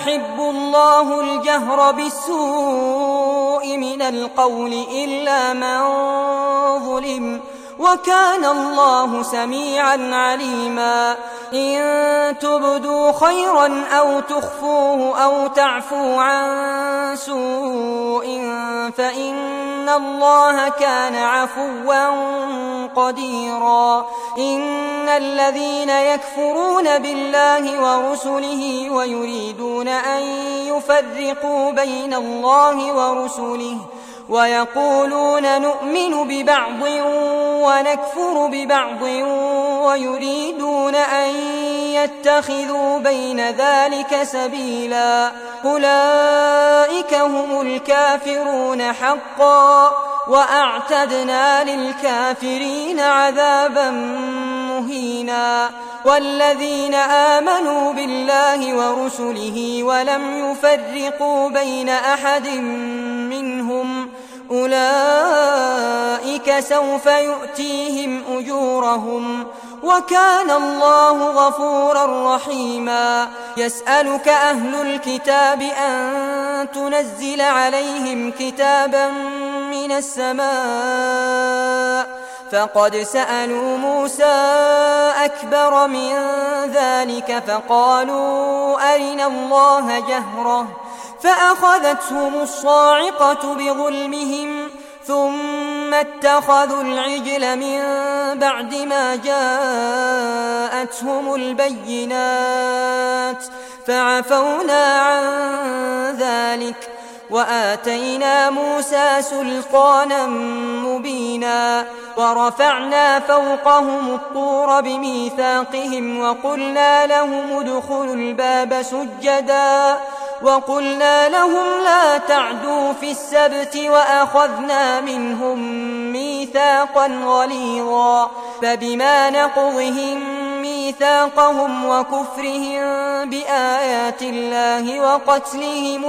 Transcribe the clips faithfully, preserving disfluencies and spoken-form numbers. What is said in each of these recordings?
يحب الله الجهر بالسوء من القول إلا من ظلم، وكان الله سميعا عليما. إن تبدوا خيرا أو تخفوه أو تعفو عن سوء فإن الله كان عفوا قديرا. إن الذين يكفرون بالله ورسله ويريدون أن يفرقوا بين الله ورسله ويقولون نؤمن ببعض ونكفر ببعض ويريدون أن يتخذوا بين ذلك سبيلا، أولئك هم الكافرون حقا، وأعتدنا للكافرين عذابا مهينا. والذين آمنوا بالله ورسله ولم يفرقوا بين أحد منهم أولئك سوف يؤتيهم أجورهم، وكان الله غفورا رحيما. يسألك أهل الكتاب أن تنزل عليهم كتابا من السماء، فقد سألوا موسى أكبر من ذلك فقالوا أرنا الله جهرة فأخذتهم الصاعقة بظلمهم ثم اتخذوا العجل من بعد ما جاءتهم البينات فعفونا عن ذلك وآتينا موسى سلطانا مبينا. ورفعنا فوقهم الطور بميثاقهم وقلنا لهم ادخلوا الباب سجدا وقلنا لهم لا تعدوا في السبت وأخذنا منهم ميثاقا غليظا. فبما نقضهم ميثاقهم وكفرهم بآيات الله وقتلهم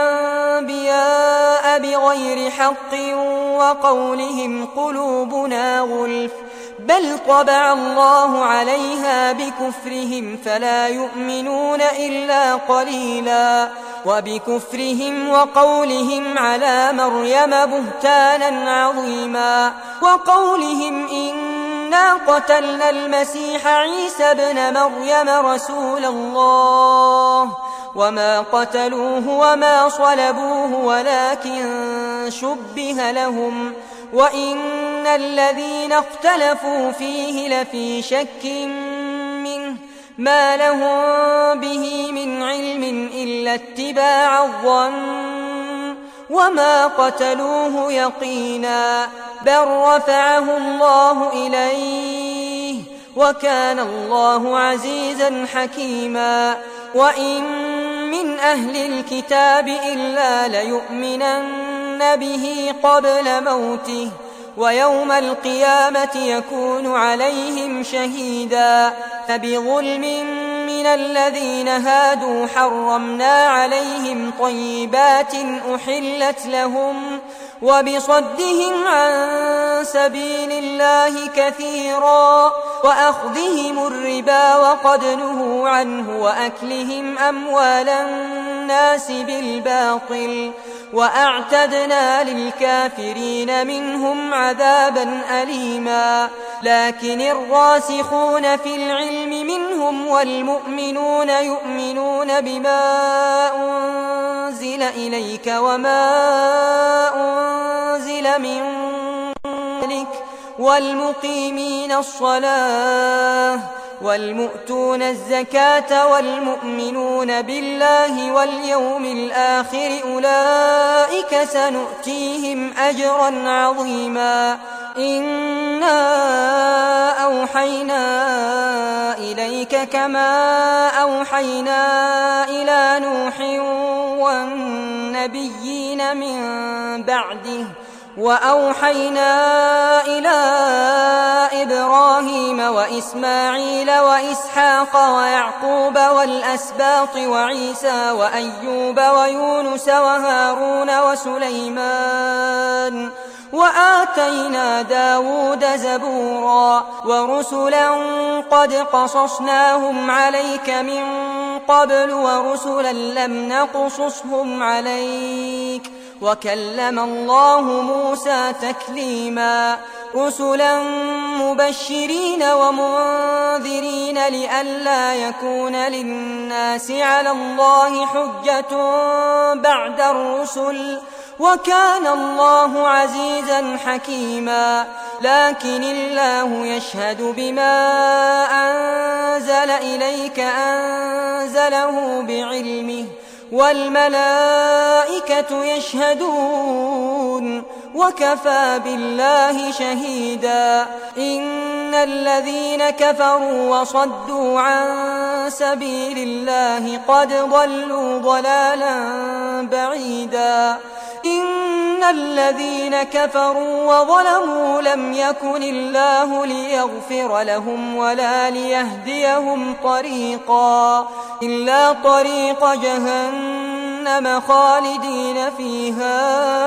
الأنبياء بغير حق وقولهم قلوبنا غلف بل طبع الله عليها بكفرهم فلا يؤمنون إلا قليلا. وبكفرهم وقولهم على مريم بهتانا عظيما وقولهم إنا قتلنا المسيح عيسى ابن مريم رسول الله وما قتلوه وما صلبوه ولكن شبه لهم وإن الذين اختلفوا فيه لفي شك منه ما لهم به من علم إلا اتباع الظن وما قتلوه يقينا بل رفعه الله إليه وكان الله عزيزا حكيما. وإن من أهل الكتاب إلا ليؤمنن به قبل موته ويوم القيامة يكون عليهم شهيدا. فبظلم من الذين هادوا حرمنا عليهم طيبات أحلت لهم وبصدهم عن سبيل الله كثيرا وأخذهم الربا وقد نهوا عنه وأكلهم أموال الناس بالباطل وأعتدنا للكافرين منهم عذابا أليما. لكن الراسخون في العلم منهم والمؤمنون يؤمنون بما أنزل إليك وما أنزل من قبلك والمقيمين الصلاة والمؤتون الزكاة والمؤمنون بالله واليوم الآخر أولئك سنؤتيهم أجرا عظيما. إنا أوحينا إليك كما أوحينا إلى نوح والنبيين من بعده وأوحينا إلى إبراهيم وإسماعيل وإسحاق ويعقوب والأسباط وعيسى وأيوب ويونس وهارون وسليمان وآتينا داود زبورا ورسلا قد قصصناهم عليك من قبل ورسلا لم نقصصهم عليك وكلم الله موسى تكليما رسلا مبشرين ومنذرين لئلا يكون للناس على الله حجة بعد الرسل وكان الله عزيزا حكيما لكن الله يشهد بما أنزل إليك أنزله بعلمه والملائكة يشهدون وكفى بالله شهيدا إن الذين كفروا وصدوا عن سبيل الله قد ضلوا ضلالا بعيدا إن الذين كفروا وظلموا لم يكن الله ليغفر لهم ولا ليهديهم طريقا إلا طريق جهنم خالدين فيها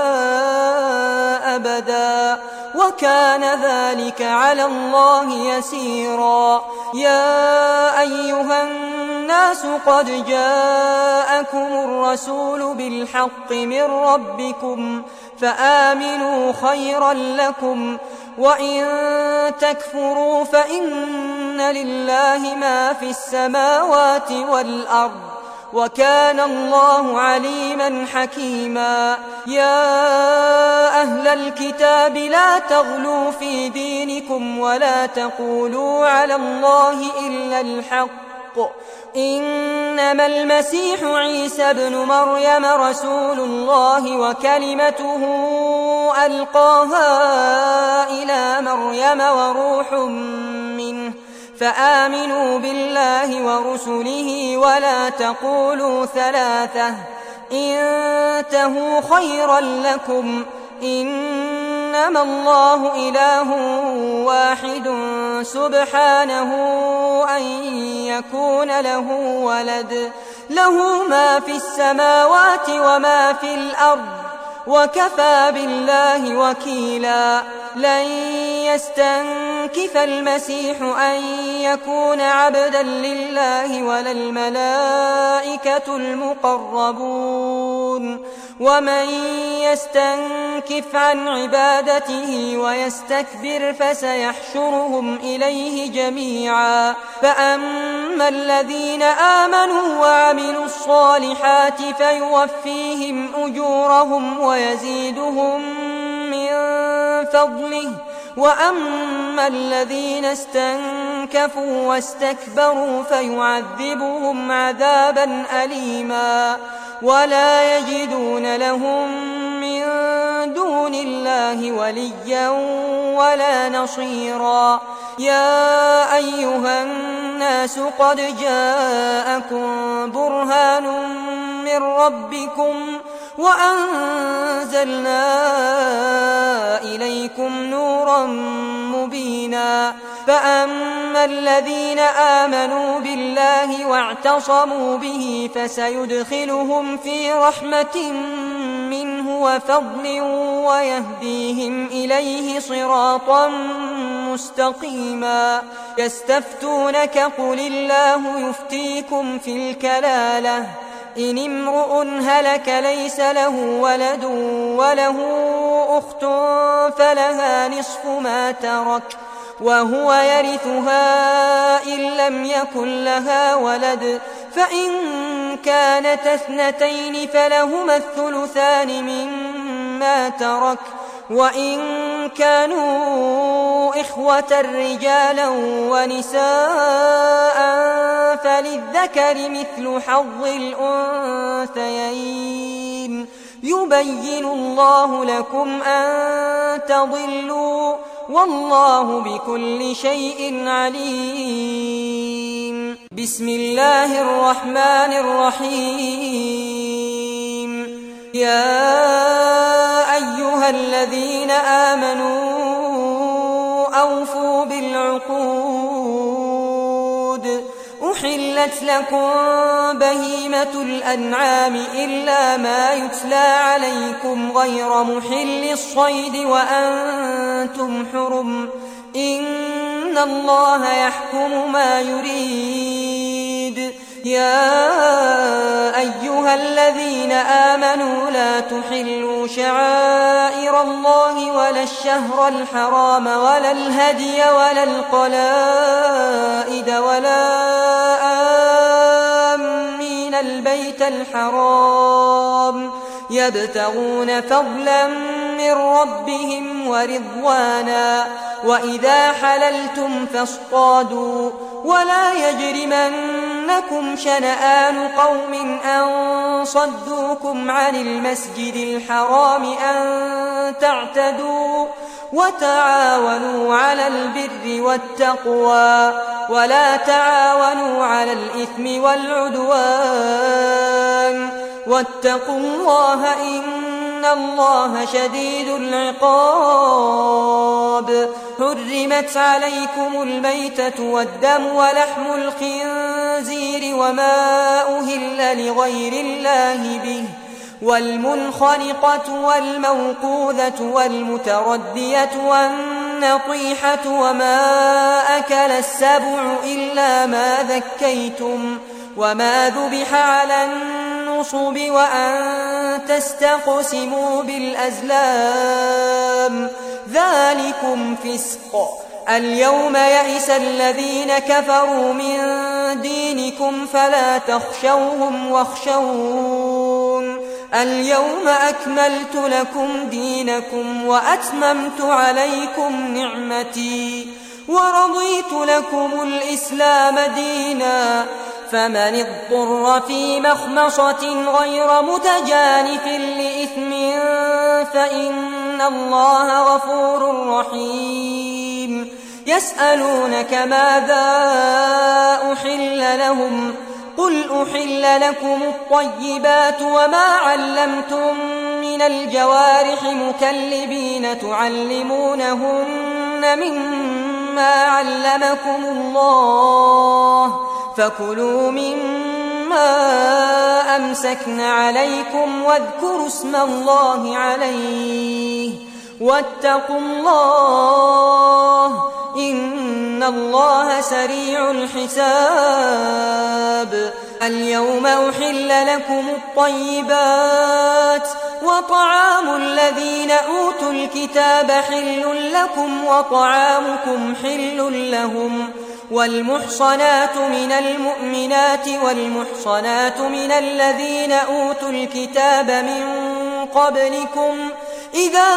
أبدا وكان ذلك على الله يسيرا يا أيها الناس قد جاءكم الرسول بالحق من ربكم فآمنوا خيرا لكم وإن تكفروا فإن لله ما في السماوات والأرض وكان الله عليما حكيما يا أهل الكتاب لا تغلوا في دينكم ولا تقولوا على الله إلا الحق إنما المسيح عيسى ابن مريم رسول الله وكلمته ألقاها إلى مريم وروح منه فآمنوا بالله ورسله ولا تقولوا ثلاثة انتهوا خيرا لكم إنما الله إله واحد سبحانه أن يكون له ولد له ما في السماوات وما في الأرض وكفى بالله وكيلا لن يستنكف المسيح أن يكون عبدا لله ولا الملائكة المقربون ومن يستنكف عن عبادته ويستكبر فسيحشرهم إليه جميعا فأما الذين آمنوا وعملوا الصالحات فيوفيهم أجورهم ويزيدهم من فضله وأما الذين استنكفوا واستكبروا فيعذبهم عذابا أليما ولا يجدون لهم من دون الله وليا ولا نصيرا يا أيها الناس قد جاءكم برهان من ربكم وأنزلنا إليكم نورا مبينا فأما الذين آمنوا بالله واعتصموا به فسيدخلهم في رحمة منه وفضل ويهديهم إليه صراطا مستقيما يستفتونك قل الله يفتيكم في الكلالة إن امرؤ هلك ليس له ولد وله أخت فلها نصف ما ترك وهو يرثها إن لم يكن لها ولد فإن كانت اثنتين فلهما الثلثان مما ترك وإن كانوا إخوة رجالا ونساء فللذكر مثل حظ الأنثيين يبين الله لكم أن تضلوا والله بكل شيء عليم بسم الله الرحمن الرحيم يا أيها الذين آمنوا أوفوا بالعقود أحلت لكم بهيمة الأنعام إلا ما يتلى عليكم غير محل الصيد وأنتم حرم إن الله يحكم ما يريد يا أيها الذين آمنوا لا تحلوا شعائر الله ولا الشهر الحرام ولا الهدي ولا القلائد ولا آمين البيت الحرام يبتغون فضلا من ربهم ورضوانا وإذا حللتم فاصطادوا ولا يجرمنكم شنآن قوم أن صدوكم عن المسجد الحرام أن تعتدوا وتعاونوا على البر والتقوى ولا تعاونوا على الإثم والعدوان واتقوا الله إن الله شديد العقاب. حرمت عليكم الميتة والدم ولحم الخنزير وما أهل لغير الله به والمنخنقة والموقوذة والمتردية والنطيحة وما أكل السبع إلا ما ذكيتم وما ذبح على النصب وأن تستقسموا بالأزلام ذلكم فسق. اليوم يئس الذين كفروا من دينكم فلا تخشوهم واخشون اليوم أكملت لكم دينكم وأتممت عليكم نعمتي ورضيت لكم الإسلام دينا فمن اضطر في مخمصة غير متجانف لإثم فإن الله غفور رحيم. يسألونك ماذا أحل لهم قل أحل لكم الطيبات وما علمتم من الجوارح مكلبين تعلمونهن مما علمكم الله فكلوا مما أمسكن عليكم واذكروا اسم الله عليه واتقوا الله إن الله سريع الحساب. اليوم أحل لكم الطيبات وطعام الذين أوتوا الكتاب حل لكم وطعامكم حل لهم والمحصنات من المؤمنات والمحصنات من الذين أوتوا الكتاب من قبلكم إذا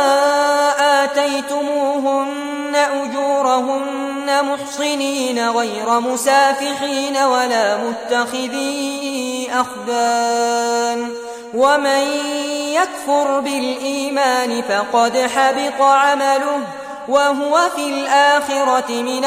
آتيتموهن أجورهن محصنين غير مسافحين ولا متخذي أخدان ومن يكفر بالإيمان فقد حبط عمله وهو في الآخرة من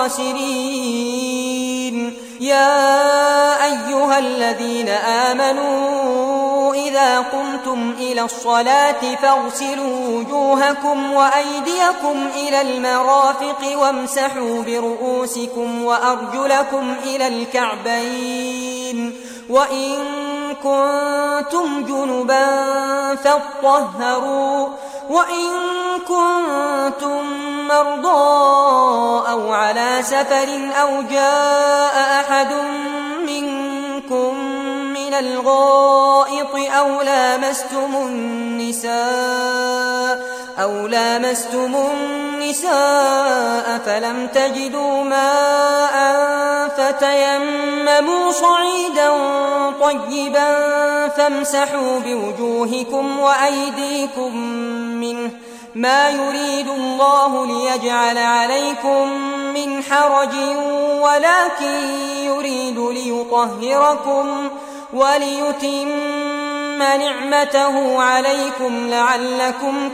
الخاسرين. يا أيها الذين آمنوا إذا قمتم إلى الصلاة فاغسلوا وجوهكم وأيديكم إلى المرافق وامسحوا برؤوسكم وأرجلكم إلى الكعبين وإن كنتم جنبا فاطهروا وإن كنتم مرضى أو على سفر أو جاء أحد منكم من الغائط أو لامستم النساء أو لامستم النساء فلم تجدوا ماء فتيمموا صعيدا طيبا فامسحوا بوجوهكم وأيديكم منه ما يريد الله ليجعل عليكم من حرج ولكن يريد ليطهركم وليتم نعمته عليكم لعلكم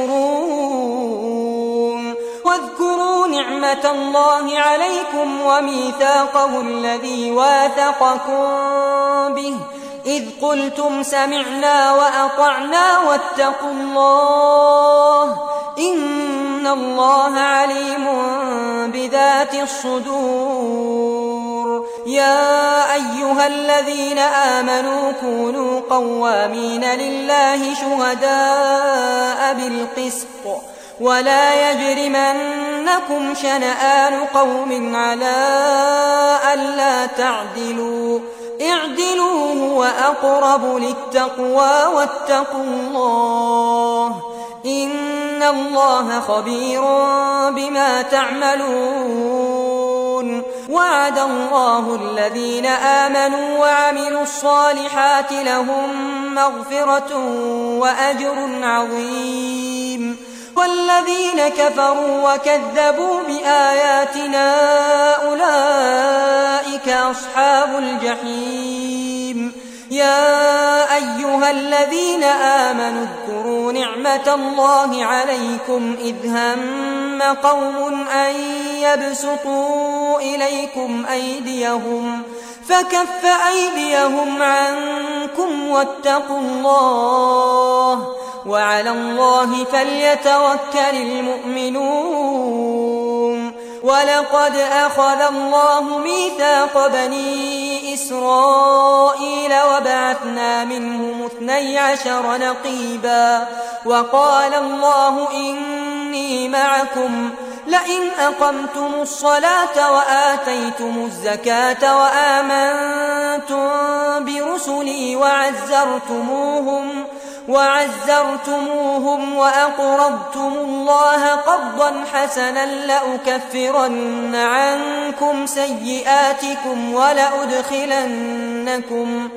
تشكرون. واذكروا نعمة الله عليكم وميثاقه الذي واثقكم به إذ قلتم سمعنا وأطعنا واتقوا الله إن الله عليم بذات الصدور. يا أيها الذين آمنوا كونوا قوامين لله شهداء بالقسط ولا يجرمنكم شنآن قوم على ألا تعدلوا اعدلوا هو أقرب للتقوى واتقوا الله إن الله خبير بما تعملون. وعد الله الذين آمنوا وعملوا الصالحات لهم مغفرة وأجر عظيم، والذين كفروا وكذبوا بآياتنا أولئك أصحاب الجحيم. يا أيها الذين آمنوا اذكروا نعمة الله عليكم إذ هم قوم أن يبسطوا إليكم أيديهم فكف أيديهم عنكم واتقوا الله وعلى الله فليتوكل المؤمنون. ولقد أخذ الله ميثاق بني إسرائيل وبعثنا منهم اثني عشر نقيبا وقال الله إني معكم لئن أقمتم الصلاة وآتيتم الزكاة وآمنتم برسلي وعزرتموهم وعزرتموهم وأقرضتم الله قرضا حسنا لأكفرن عنكم سيئاتكم ولأدخلنكم,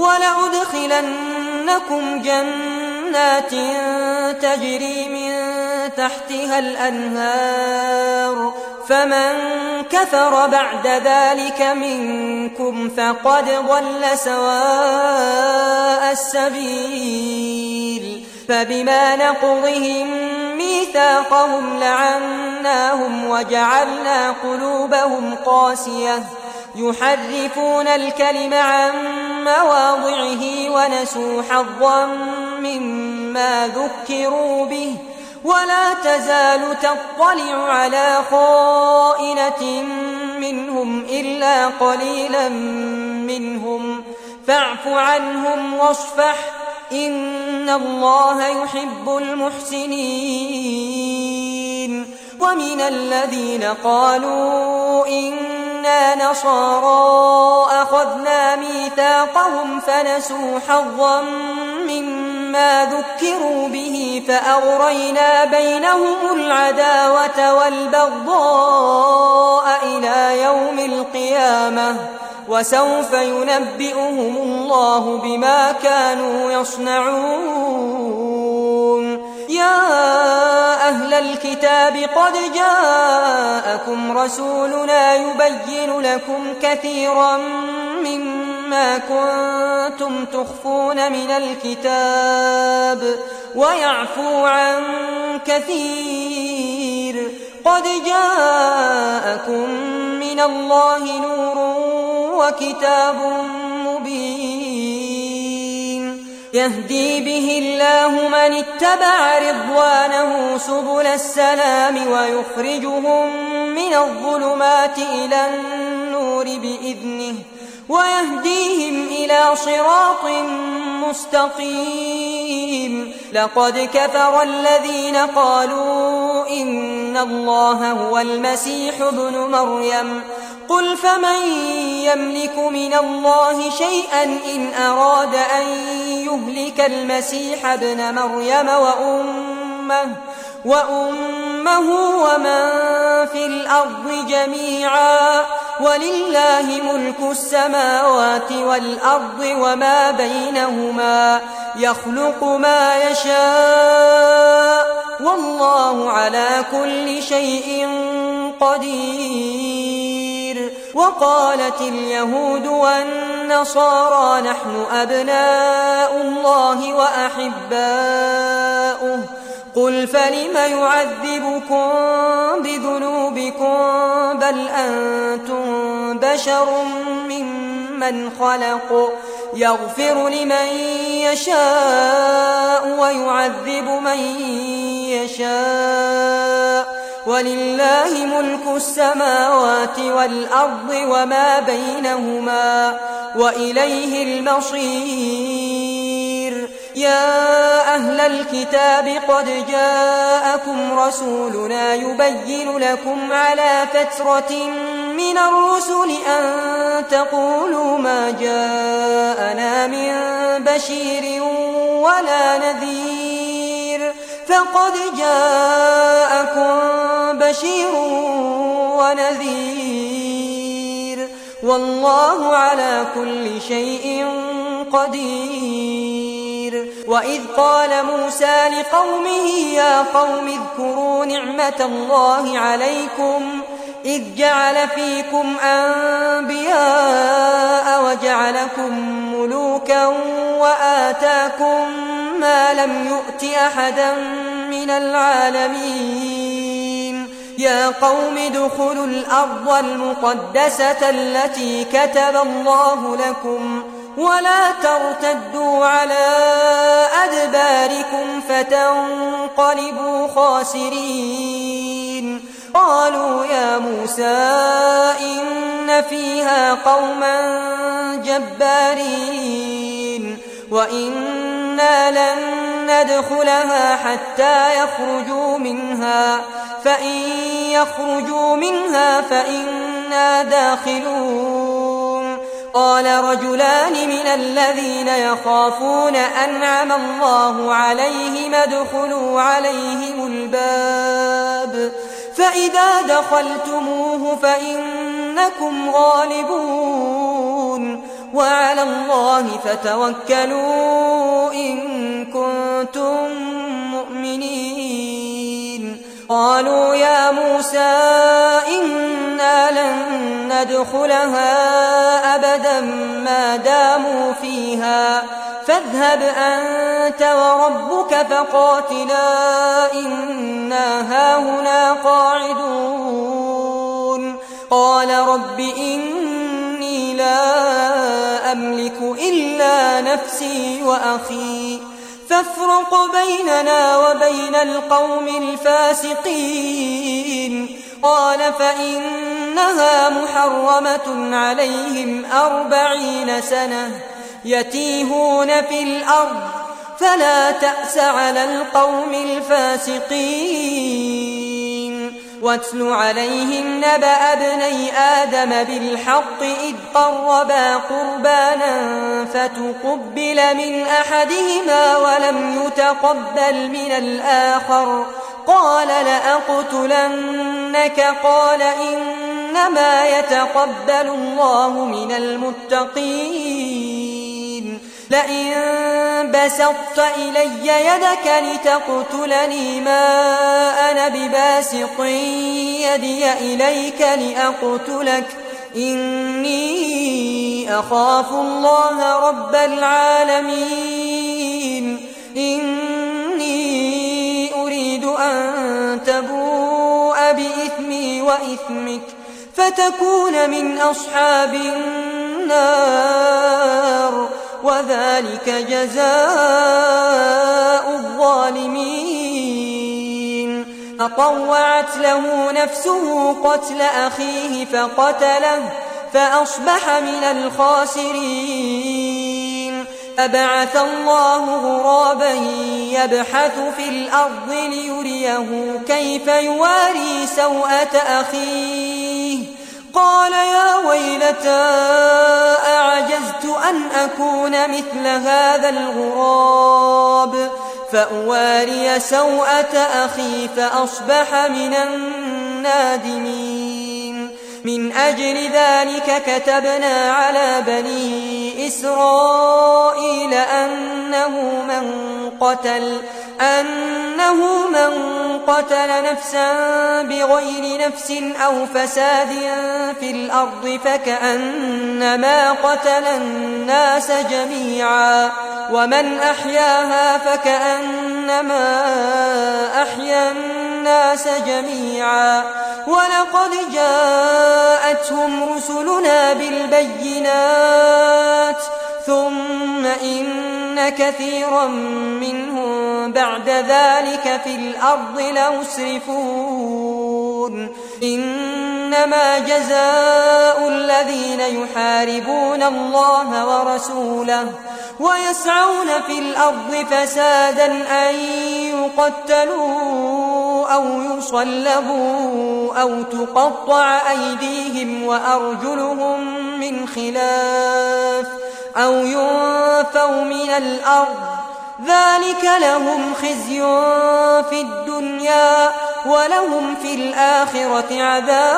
ولأدخلنكم جنات تجري من تحتها الأنهار فمن كفر بعد ذلك منكم فقد ضل سواء السبيل. فبما نقضهم ميثاقهم لعناهم وجعلنا قلوبهم قاسية يحرفون الكلم عن مواضعه ونسوا حظا مما ذكروا به ولا تزال تطلع على خائنة منهم إلا قليلا منهم فاعف عنهم واصفح إن الله يحب المحسنين. ومن الذين قالوا إنا نصارى أخذنا ميثاقهم فنسوا حظا مما ذكروا به فأغرينا بينهم العداوة والبغضاء إلى يوم القيامة وسوف ينبئهم الله بما كانوا يصنعون. يا أهل الكتاب قد جاءكم رسولنا يبين لكم كثيرا مما كنتم تخفون من الكتاب ويعفو عن كثير. قد جاءكم من الله نور وكتاب مبين يهدي به الله من اتبع رضوانه سبل السلام ويخرجهم من الظلمات إلى النور بإذنه ويهديهم إلى صراط مستقيم. لقد كفر الذين قالوا إن الله هو المسيح ابن مريم قل فمن يملك من الله شيئا إن أراد أن يهلك المسيح ابن مريم وأمه, وأمه ومن في الأرض جميعا ولله ملك السماوات والأرض وما بينهما يخلق ما يشاء والله على كل شيء قدير. وقالت اليهود والنصارى نحن أبناء الله وأحباؤه قل فلم يعذبكم بذنوبكم بل أنتم بشر ممن خلق يغفر لمن يشاء ويعذب من يشاء ولله ملك السماوات والأرض وما بينهما وإليه المصير. يا أهل الكتاب قد جاءكم رسولنا يبين لكم على فترة من الرسل أن تقولوا ما جاءنا من بشير ولا نذير فقد جاءكم بشير ونذير والله على كل شيء قدير. وإذ قال موسى لقومه يا قوم اذكروا نعمة الله عليكم إذ جعل فيكم أنبياء وجعلكم ملوكا وآتاكم ما لم يؤت أحدا من العالمين يا قوم ادخلوا الأرض المقدسة التي كتب الله لكم ولا ترتدوا على أدباركم فتنقلبوا خاسرين. قالوا يا موسى إن فيها قوما جبارين وإنا لن ندخلها حتى يخرجوا منها فإن يخرجوا منها فإنا داخلون. قال رجلان من الذين يخافون أنعم الله عليهم ادخلوا عليهم الباب فإذا دخلتموه فإنكم غالبون وعلى الله فتوكلوا إن كنتم مؤمنين. قالوا يا موسى إنا لن ندخلها أبدا ما داموا فيها فاذهب أنت وربك فقاتلا إنا هاهنا قاعدون. قال رب إني لا أملك إلا نفسي وأخي فافرق بيننا وبين القوم الفاسقين. قال فإنها محرمة عليهم أربعين سنة يتيهون في الأرض فلا تأس على القوم الفاسقين. واتل عليهم نبأ ابني آدم بالحق إذ قربا قربانا فتقبل من أحدهما ولم يتقبل من الآخر قال لأقتلنك قال إنما يتقبل الله من المتقين. لئن بسطت إلي يدك لتقتلني ما أنا بباسط يدي إليك لأقتلك إني أخاف الله رب العالمين. إني أريد أن تبوء بإثمي وإثمك فتكون من أصحاب النار وذلك جزاء الظالمين. فطوعت له نفسه قتل أخيه فقتله فأصبح من الخاسرين. فبعث الله غرابا يبحث في الأرض ليريه كيف يواري سوءة أخيه قال يا ويلتى أعجزت أن أكون مثل هذا الغراب فأواري سوءة أخي فأصبح من النادمين. من أجل ذلك كتبنا على بني إسرائيل أنه من قتل أنه من قتل نفسا بغير نفس أو فساد في الأرض فكأنما قتل الناس جميعا ومن أحياها فكأنما أحيا الناس جميعا. ولقد جاءتهم رسلنا بالبينات ثم إن كثيرا منهم بعد ذلك في الأرض لمسرفون. إنما جزاء الذين يحاربون الله ورسوله ويسعون في الأرض فسادا أن يقتلوا أو يصلبوا أو تقطع أيديهم وأرجلهم من خلاف أو ينفوا من الأرض ذلك لهم خزي في الدنيا ولهم في الآخرة عذاب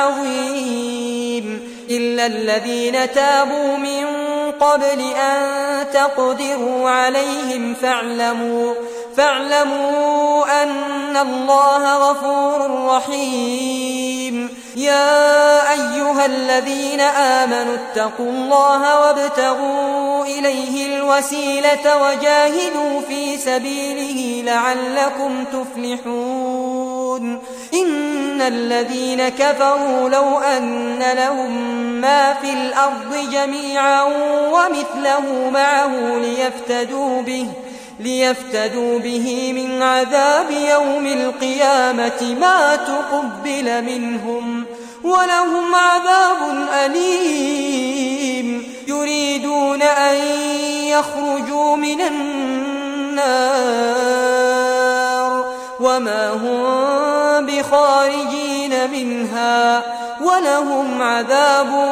عظيم إلا الذين تابوا من قبل أن تقدروا عليهم فاعلموا فاعلموا أن الله غفور رحيم يا أيها الذين آمنوا اتقوا الله وابتغوا إليه الوسيلة وجاهدوا في سبيله لعلكم تفلحون إن الذين كفروا لو أن لهم ما في الأرض جميعا ومثله معه ليفتدوا به ليفتدوا به من عذاب يوم القيامة ما تقبل منهم ولهم عذاب أليم يريدون أن يخرجوا من النار وما هم بخارجين منها ولهم عذاب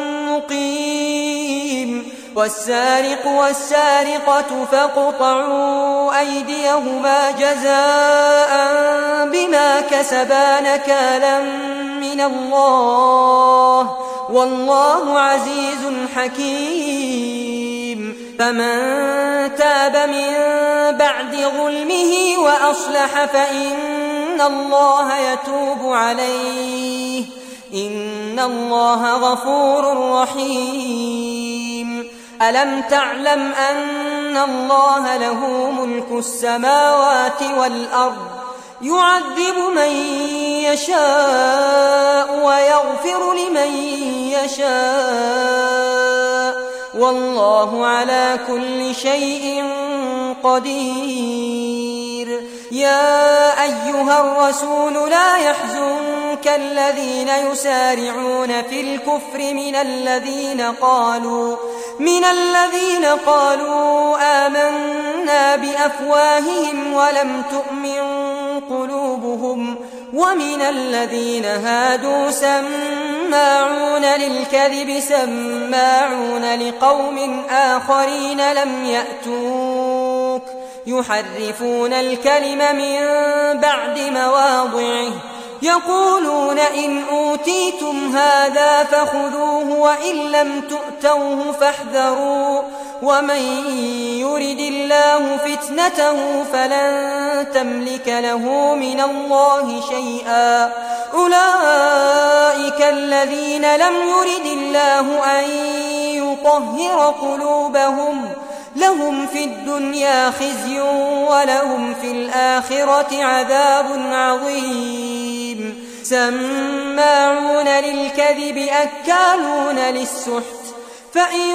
مقيم والسارق والسارقة فاقطعوا أيديهما جزاء بما كسبا نكالا من الله والله عزيز حكيم فمن تاب من بعد ظلمه وأصلح فإن الله يتوب عليه إن الله غفور رحيم ألم تعلم أن الله له ملك السماوات والأرض يعذب من يشاء ويغفر لمن يشاء والله على كل شيء قدير يا أيها الرسول لا يحزنك الذين يسارعون في الكفر من الذين قالوا من الذين قالوا آمنا بأفواههم ولم تؤمن قلوبهم ومن الذين هادوا سماعون للكذب سماعون لقوم آخرين لم يأتوك يحرفون الكلم من بعد مواضعه يقولون إن أوتيتم هذا فخذوه وإن لم تؤتوه فاحذروا ومن يرد الله فتنته فلن تملك له من الله شيئا أولئك الذين لم يرد الله أن يطهر قلوبهم لهم في الدنيا خزي ولهم في الآخرة عذاب عظيم سماعون للكذب أكالون للسحت فإن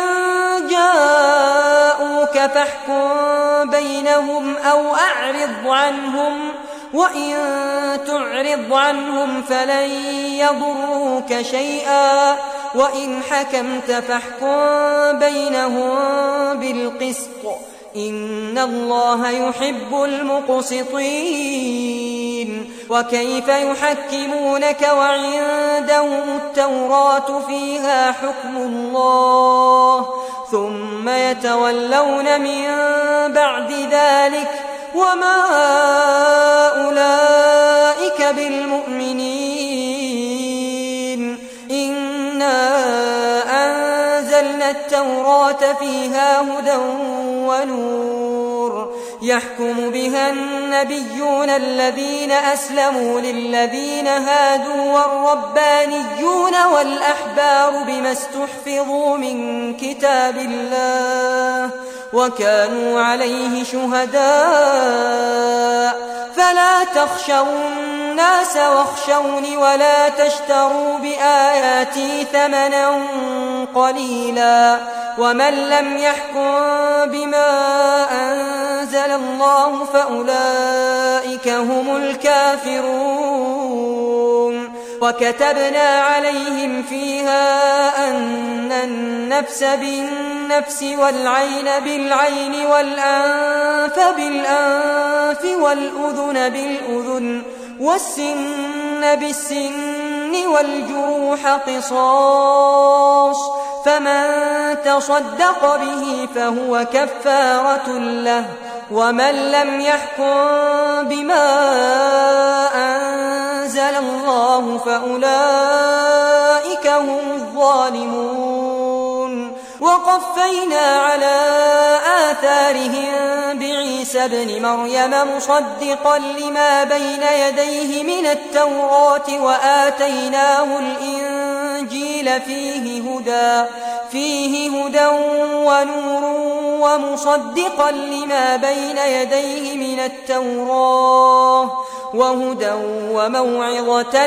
جاءوك فاحكم بينهم أو أعرض عنهم وإن تعرض عنهم فلن يضروك شيئا وإن حكمت فاحكم بينهم بالقسط إن الله يحب المقسطين وكيف يحكمونك وعندهم التوراة فيها حكم الله ثم يتولون من بعد ذلك وما أولئك بالمؤمنين إنا أنزلنا التوراة فيها هدى ونور يحكم بها النبيون الذين أسلموا للذين هادوا والربانيون والأحبار بما استحفظوا من كتاب الله وكانوا عليه شهداء فلا تخشوا الناس واخشوني ولا تشتروا بآياتي ثمنا قليلا ومن لم يحكم بما أنزل الله فأولئك هم الكافرون وكتبنا عليهم فيها أن النفس بالنفس والعين بالعين والأنف بالأنف والأذن بالأذن والسن بالسن والجروح قصاص، فمن تصدق به فهو كفارة له. ومن لم يحكم بما أنزل الله فأولئك هم الظالمون. وقفينا على آثارهم بعيسى ابن مريم مصدقا لما بين يديه من التوراة وآتيناه الإنجيل فيه هدى فيه هدى ونور ومصدقا لما بين يديه من التوراة وهدى وموعظة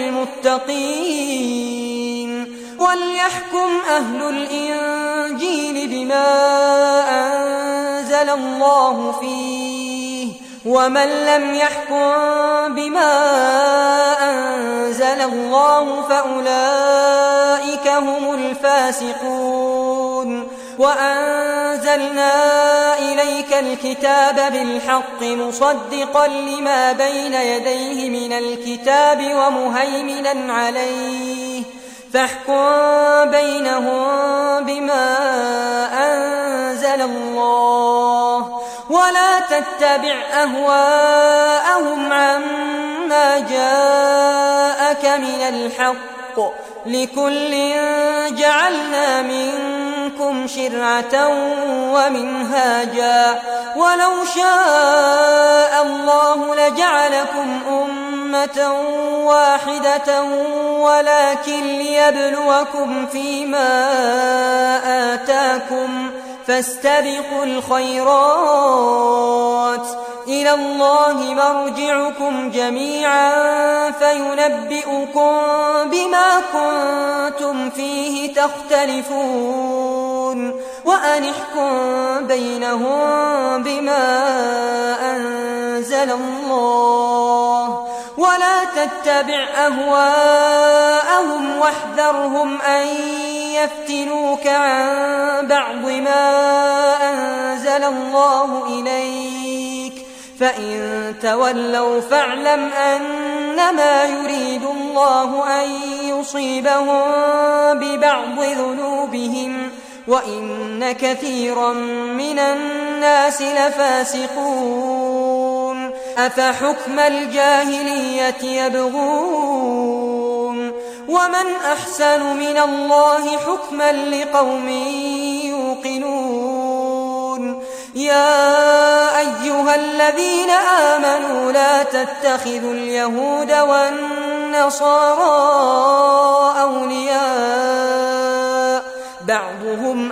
للمتقين. وليحكم أهل الإنجيل بما أنزل الله فيه، ومن لم يحكم بما أنزل الله فأولئك هم الفاسقون. وأنزلنا إليك الكتاب بالحق مصدقا لما بين يديه من الكتاب ومهيمنا عليه، فاحكم بينهم بما أنزل الله، ولا تتبع أهواءهم عما جاءك من الحق، لكل جعلنا منكم شرعة ومنهاجا، ولو شاء الله لجعلكم أمة واحدة ولكن ليبلوكم فيما آتاكم، فاستبقوا الخيرات، إلى الله مرجعكم جميعا فينبئكم بما كنتم فيه تختلفون. وأن احكم بينهم بما أنزل الله، ولا تتبع أهواءهم واحذرهم أن يفتنوك عن بعض ما أنزل الله إليك، فإن تولوا فاعلم أنما يريد الله أن يصيبهم ببعض ذنوبهم، وإن كثيرا من الناس لفاسقون. أفحكم الجاهلية يبغون، ومن أحسن من الله حكما لقوم يوقنون. يا أيها الذين آمنوا لا تتخذوا اليهود والنصارى أولياء، بعضهم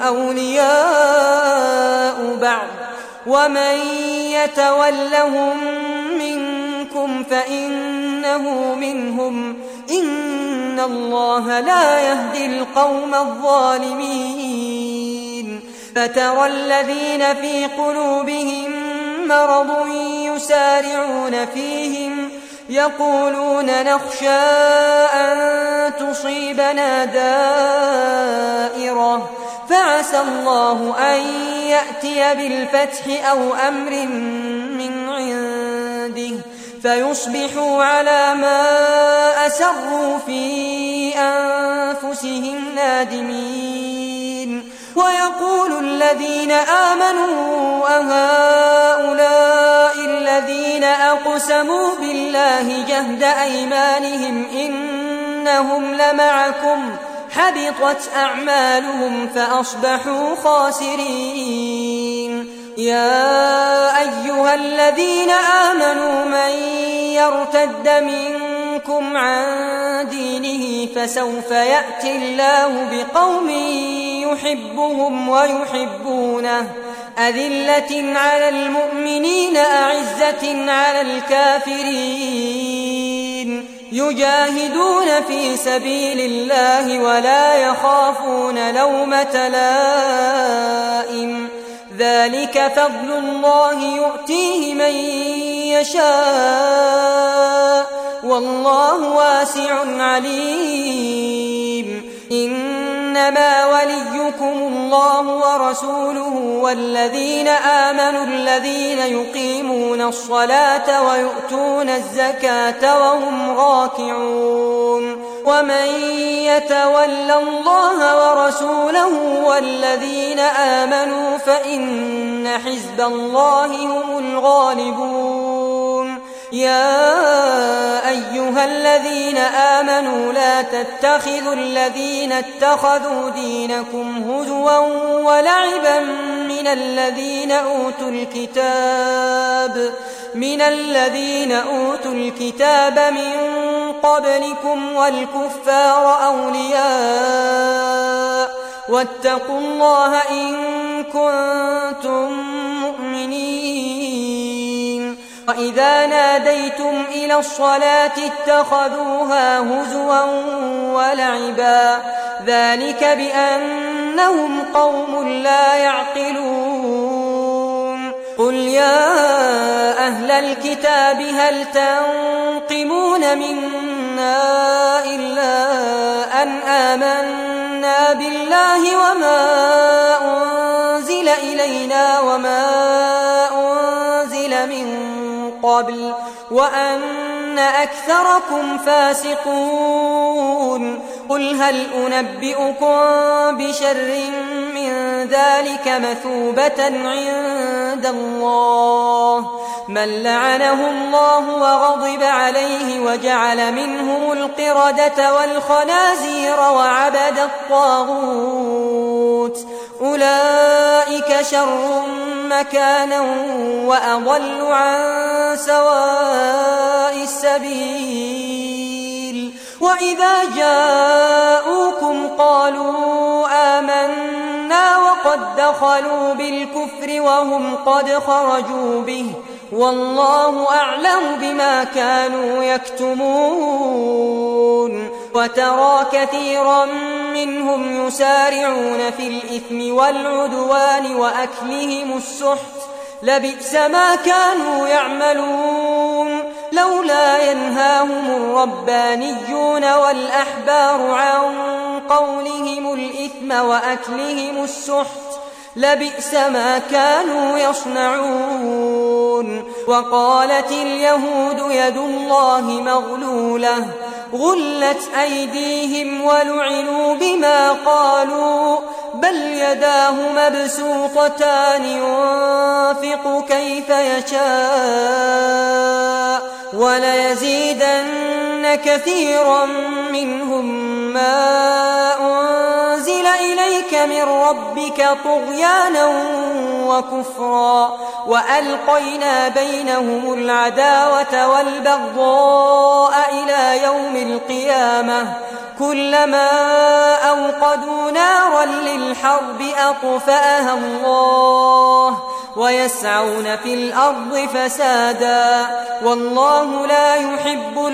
أولياء بعض، ومن يتولهم منكم فإنه منهم، إن الله لا يهدي القوم الظالمين. فترى الذين في قلوبهم مرض يسارعون فيهم يقولون نخشى أن تصيبنا دائرة، فعسى الله أن يأتي بالفتح أو أمر من عنده فيصبحوا على ما أسروا في أنفسهم نادمين. ويقول الذين آمنوا أهؤلاء الذين أقسموا بالله جهد أيمانهم إنهم لمعكم حبطت أعمالهم فأصبحوا خاسرين. يا أيها الذين آمنوا من يرتد منكم عن دينه فسوف يأتي الله بقوم يحبهم ويحبونه أذلة على المؤمنين أعزة على الكافرين يجاهدون في سبيل الله ولا يخافون لومة لائم، ذلك فضل الله يؤتيه من يشاء والله واسع عليم. إنما وليكم الله ورسوله والذين آمنوا الذين يقيمون الصلاة ويؤتون الزكاة وهم راكعون. ومن يتول الله ورسوله والذين آمنوا فإن حزب الله هم الغالبون. يا أيها الذين آمنوا لا تتخذوا الذين اتخذوا دينكم هزوا ولعبا من الذين أوتوا الكتاب من الذين أوتوا الكتاب من قبلكم والكفار أولياء واتقوا الله إن كنتم مؤمنين. وإذا ناديتم إلى الصلاة اتخذوها هزوا ولعبا ذلك بأنهم قوم لا يعقلون. قل يا أهل الكتاب هل تنقمون منا إلا أن آمنا بالله وما أنزل إلينا وما أنزل من قبل وأن أكثركم فاسقون. قل هل أنبئكم بشر من ذلك مثوبة عند الله من لعنه الله وغضب عليه وجعل منهم القردة والخنازير وعبد الطاغوت أولئك شر مكانا وأضل عن سواء السبيل. وإذا جاءوكم قالوا آمنا وقد دخلوا بالكفر وهم قد خرجوا به والله أعلم بما كانوا يكتمون. وترى كثيرا منهم يسارعون في الإثم والعدوان وأكلهم السحت لبئس ما كانوا يعملون. لولا ينهاهم الربانيون والأحبار عن قولهم الإثم وأكلهم السحت لبئس ما كانوا يصنعون. وقالت اليهود يد الله مغلولة غلت أيديهم ولعنوا بما قالوا بل يداه مبسوطتان ينفق كيف يشاء وليزيدن كثيرا منهم ما أنزل إليك من ربك طغيانا وكفرا وألقينا بينهم العداوة والبغضاء إلى يوم القيامة كلما أوقدوا نارا للحرب أطفأها الله ويسعون في الأرض فسادا والله لا يحب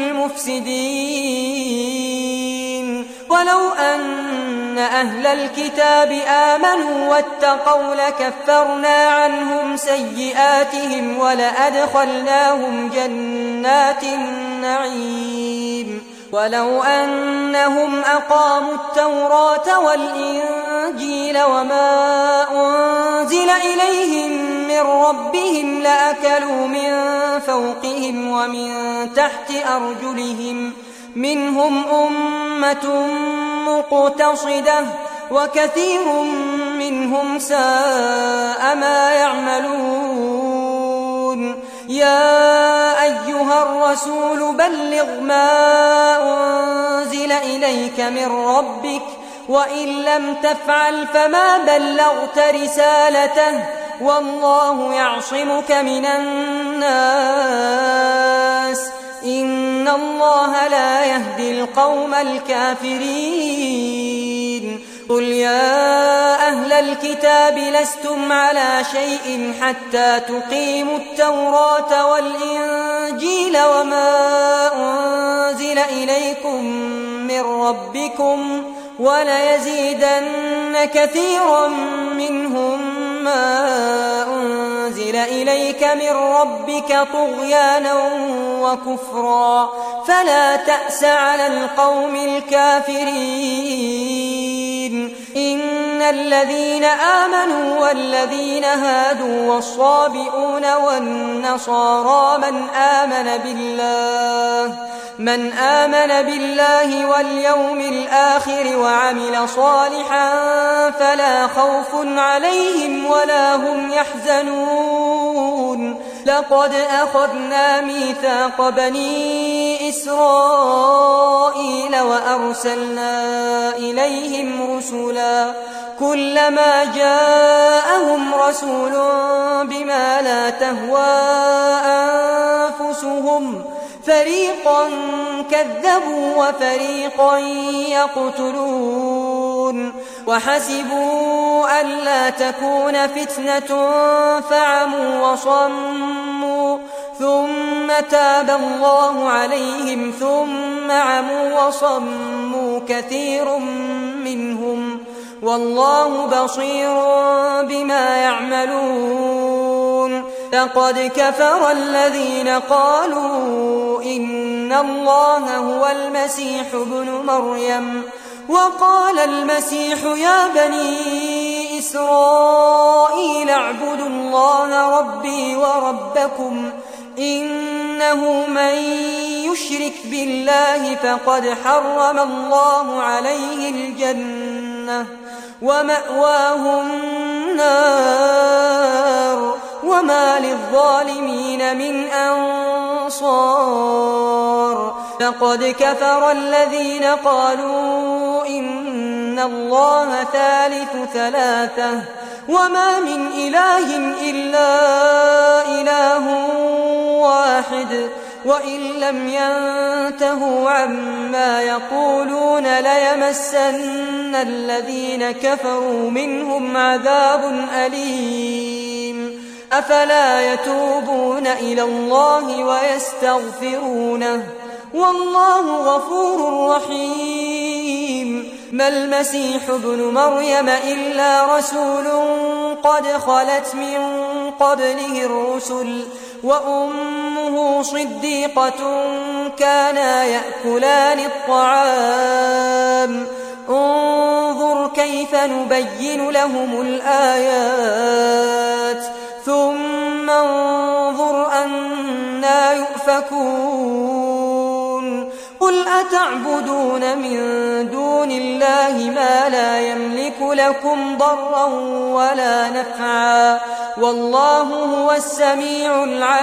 المفسدين. ولو أن أهل الكتاب آمنوا واتقوا لكفرنا عنهم سيئاتهم ولأدخلناهم جنات النعيم. ولو أنهم أقاموا التوراة والإنجيل وما أنزل إليهم من ربهم لأكلوا من فوقهم ومن تحت أرجلهم منهم أمة مقتصدة وكثير منهم ساء ما يعملون. يا أيها الرسول بلغ ما أنزل إليك من ربك وإن لم تفعل فما بلغت رسالته والله يعصمك من الناس إن الله لا يهدي القوم الكافرين. قل يا أهل الكتاب لستم على شيء حتى تقيموا التوراة والإنجيل وما أنزل إليكم من ربكم وليزيدن كثيرا منهم ما أنزل إليك من ربك طغيانا وكفرا فلا تأس على القوم الكافرين إن الذين آمنوا والذين هادوا والصابئون والنصارى من آمن بالله من آمن بالله واليوم الآخر وعمل صالحا فلا خوف عليهم ولا هم يحزنون لقد أخذنا ميثاق بني إسرائيل وأرسلنا إليهم رسلا كلما جاءهم رسول بما لا تهوى أنفسهم فريقا كذبوا وفريقا يقتلون وحسبوا ألا تكون فتنة فعموا وصموا ثم تاب الله عليهم ثم عموا وصموا كثير منهم والله بصير بما يعملون لقد كفر الذين قالوا إن الله هو المسيح ابن مريم وقال المسيح يا بني إسرائيل اعبدوا الله ربي وربكم إنه من يشرك بالله فقد حرم الله عليه الجنة ومأواه النار وما للظالمين من أنصار لقد كفر الذين قالوا إن الله ثالث ثلاثة وما من إله إلا إله واحد وإن لم ينتهوا عما يقولون ليمسن الذين كفروا منهم عذاب أليم أفلا يتوبون إلى الله ويستغفرونه والله غفور رحيم ما المسيح ابن مريم إلا رسول قد خلت من قبله الرسل وأمه صديقة كانا يأكلان الطعام انظر كيف نبين لهم الآيات ثم انظر أنا يؤفكون قل أتعبدون من دون الله ما لا يملك لكم ضرا ولا نفعا والله هو السميع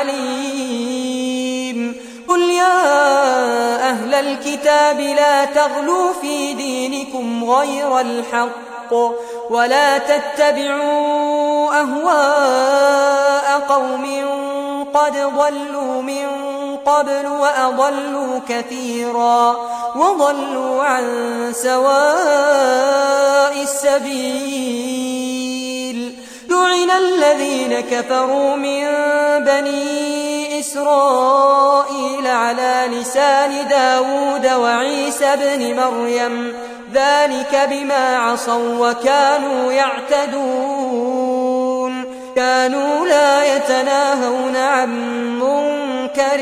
العليم قل يا أهل الكتاب لا تغلوا في دينكم غير الحق ولا تتبعوا أهواء قوم قد ضلوا من قبل وأضلوا كثيرا وضلوا عن سواء السبيل لعن الذين كفروا من بني إسرائيل على لسان داود وعيسى بن مريم ذلك بما عصوا وكانوا يعتدون كانوا لا يتناهون عن منكر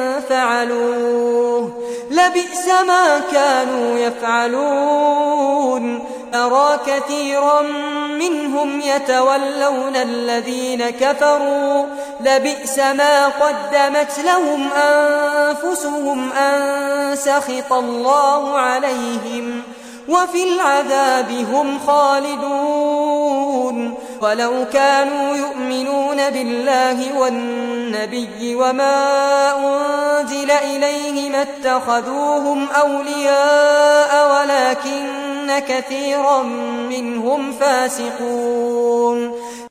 فعلوه لبئس ما كانوا يفعلون أرى كثيرا منهم يتولون الذين كفروا لبئس ما قدمت لهم أنفسهم أن سخط الله عليهم وفي العذاب هم خالدون ولو كانوا يؤمنون بالله والنبي وما أنزل إليه ما اتخذوهم أولياء ولكن كثيرا منهم فاسقون